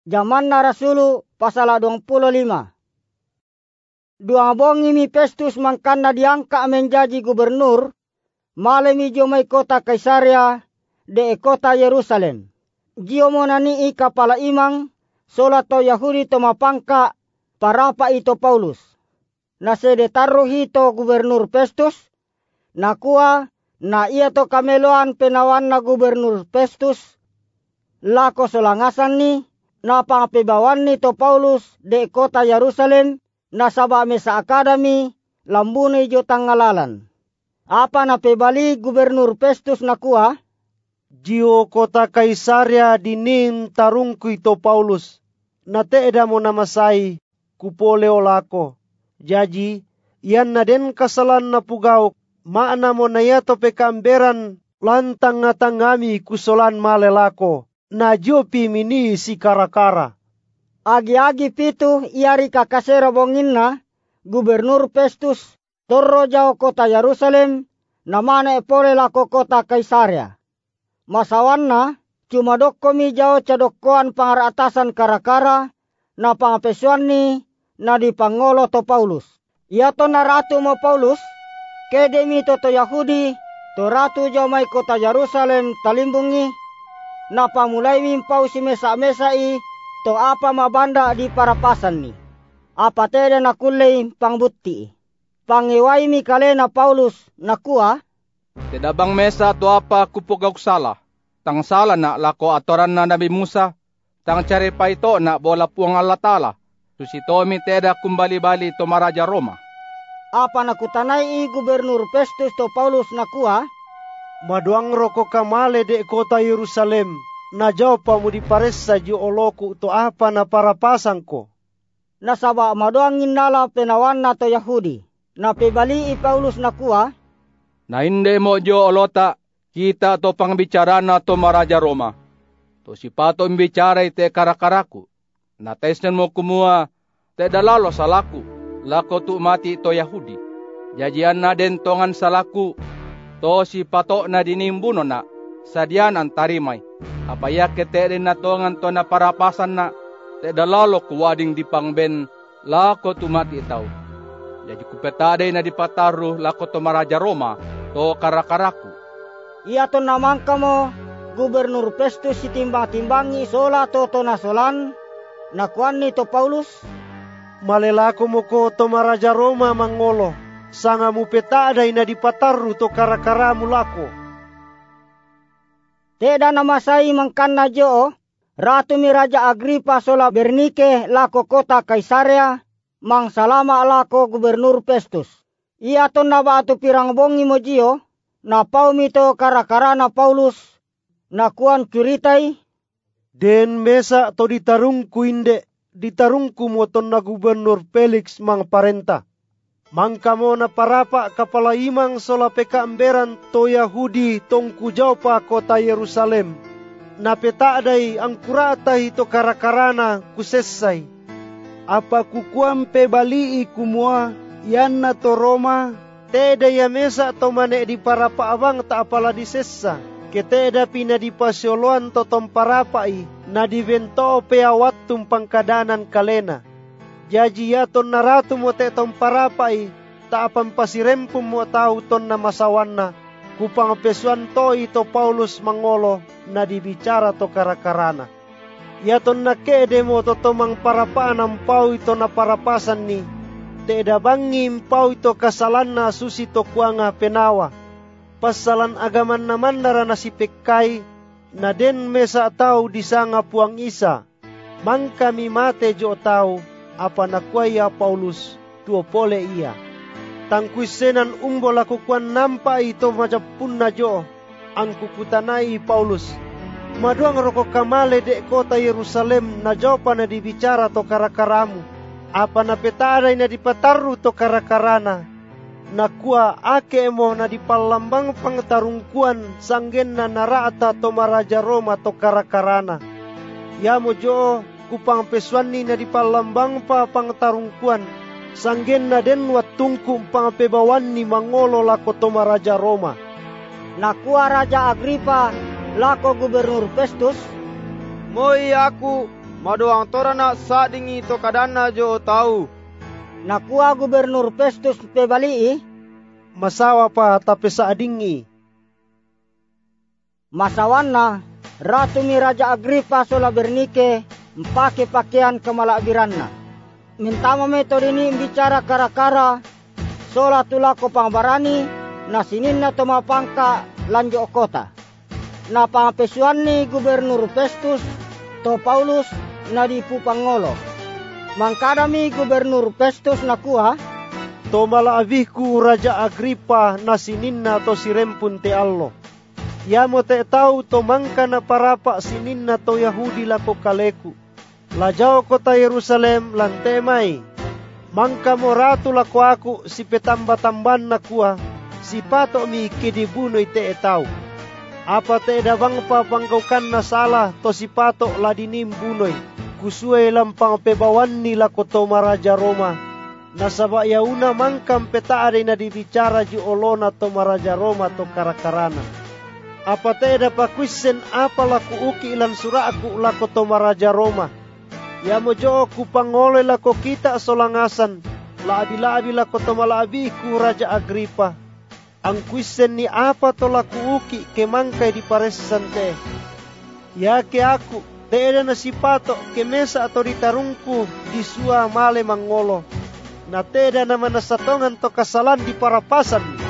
Jamanna Rasulu pasal 25. Dua bongi mi Festus mangkanna diangka menjadi gubernur, malemi jomai kota Kaisarea de kota Yerusalem. Jio monani i kapala imang, sola to Yahudi to mapangka, parapa ito Paulus. Nasede taruhi to gubernur Festus, nakua na ia to kameloan penawan na gubernur Festus, lako solangasan ni, na pangapebawan ni to Paulus de kota Yerusalem, na saba mesa akademi, lambuni jo tangalalan. Apa na pebali gubernur Festus nakua? Jio kota Kaisarea dinim tarungku ito Paulus, na teeda mo namasai, kupole olako. Jaji, iyan na den kasalan na pugaw, maana mo na yato pekamberan lantang ngatangami kusolan malelako. Na jopi mini si karakara. Agi-agi pitu iari kakasera bonginna, gubernur Festus torro jao kota Yerusalem, namana epole lako kota Kaisarea. Masawanna cuma dokkomi jao cadokkoan pangaratasan karakara, na pangapesuan ni na dipangolo to Paulus. Ia to na ratu mo Paulus, kedemi to Yahudi, to ratu jao mai kota Yerusalem talimbungi, na pamulai mimpau si mesa-mesai to apa mabanda di parapasan ni. Apa tede na kulei pangbuti. Pangiwai mi kalena Paulus nakua, Teda bang mesa to apa kupugag sala. Tang sala na lako atoran na Nabi Musa. Tang cari pa ito na bola puang Allah Ta'ala. Susitomi teda kumbali-bali to maraja Roma. Apa nakutanai i gubernur Festus to Paulus nakua, Maduang roko kamale de kota Yerusalem, na jao pa mo di paresa jo oloku to apa na parapasang ko. Nasaba maduang nala penawan na to Yahudi. Na pebali i Paulus nakua, Na hindi mo jo olota, kita to pangbicara na to maraja Roma. To si pato imbicara ite karakaraku. Na tesnen mo kumua, te dalalo salaku, lako tu mati to Yahudi. Jajian na den tongan salaku, to si pato na dinimbuno na, sadian ang tarimay. Apaya kete rin na tongan to na parapasan na, te dalalo kuwading dipangben, lako tu mati itaw. Jadi kupetade na dipataru lako to maraja Roma, to karakaraku. Ia to namangka mo, gubernur Festus sitimbang-timbangi sola to nasolan, nakuan ni to Paulus, Malelako mo ko to maraja Roma mangolo, sanga mo petaday na dipataru to karakaramu lako. Teda namasai mangkanna jo, ratu mi Raja Agripa sola Bernike lako kota Kaisarea, mang salama lako gubernur Festus. Ia to nabatu pirang bongi mo jio, na paumi to karakarana Paulus, nakuan curitai, Den mesa to ditarungku inde, ditarungku mo ton na gubernur Felix mang parenta. Mangka mo na parapa kapala imang sola pekaamberan to Yahudi tongku jao pa kota Yerusalem. Na petaaday ang kuratay to karakarana kusesay. Apa kukuam pebali kumua yan na to Roma, teda ya mesa to mane di parapa abang ta apala di sessa. Keteda pina di pasioloan to tomparapai na divento peawat tumpangkadanan kalena. Jaji yaton naratu mo te tomparapai ta apang pasirempum mo tau ton na masawan na kupang pesuan to ito Paulus mangolo na dibicara to karakarana. Yaton na kede mo to tomang parapaan ang pau ito na parapasan ni teeda bangim pau ito kasalan na susi to kuanga penawa. Pasalan agaman naman nara na si Pekkay na den mesa tau disanga puang isa. Mang kami mate jo tau apa nakwaya Paulus tuo pole iya. Tangkuisenan umbol ako kwan nampa ito majapun na jo ang kukutanai Paulus. Maduang roko kamale de kota Yerusalem na jo pa na dibicara to karakaramu. Apa na petaday na dipataru to karakarana. Nakua ake mo na dipalambang pangtarungkuan sanggen na naraata to maraja Roma to karakarana. Ya mo jo kupang pesuan ni na dipalambang pa pangtarungkuan sanggen na den watungku pangapebawan ni mangolo lako to maraja Roma. Nakua Raja Agripa lako gubernur Festus, Moy aku madoang torana sadingi to kadana jo tahu. Nakua Gubernur Festus pe balii, masawa pa tapi saadingi. Masawanna, Ratu mi Raja Agripa sola Bernike mpake pakaian kemalakbiranna. Mintama metode ini bicara kara-kara sola tulako pangbarani na sininna to mapangka lanjo kota. Na pangapesuan ni Gubernur Festus to Paulus na di pupangolo. Mangkadami Gubernur Festus nakua, to malaabihku Raja Agripa na sininna to sirempun te allo. Ya mo te tau to mangka na parapa sininna to Yahudi lako kaleku. Lajao kota Yerusalem lante mai. Mangka mo ratu lako aku si petamba-tamban na kuah. Si pato mi kidibunoy te tau. Apa te dabang pa panggaukan na salah to si pato ladinim bunoy. Kusuay lampang pebawan ni lako to Maraja Roma. Nasaba yauna mangkam petaade na dibicara ju olona to Maraja Roma to karakarana. Apa te dapat kuisen apa laku uki ilan suraku lako to Maraja Roma. Ya mojo ku pangole lako kita solangasan. Laabi-laabi lako to malaabi ku Raja Agripa. Ang kuisen ni apa to laku uki ke mangkay di paresan te. Ya ke aku te eda na si pato ke mesa atau ditarungku di sua male mangolo. Na te eda na manasatongan to kasalan di parapasan.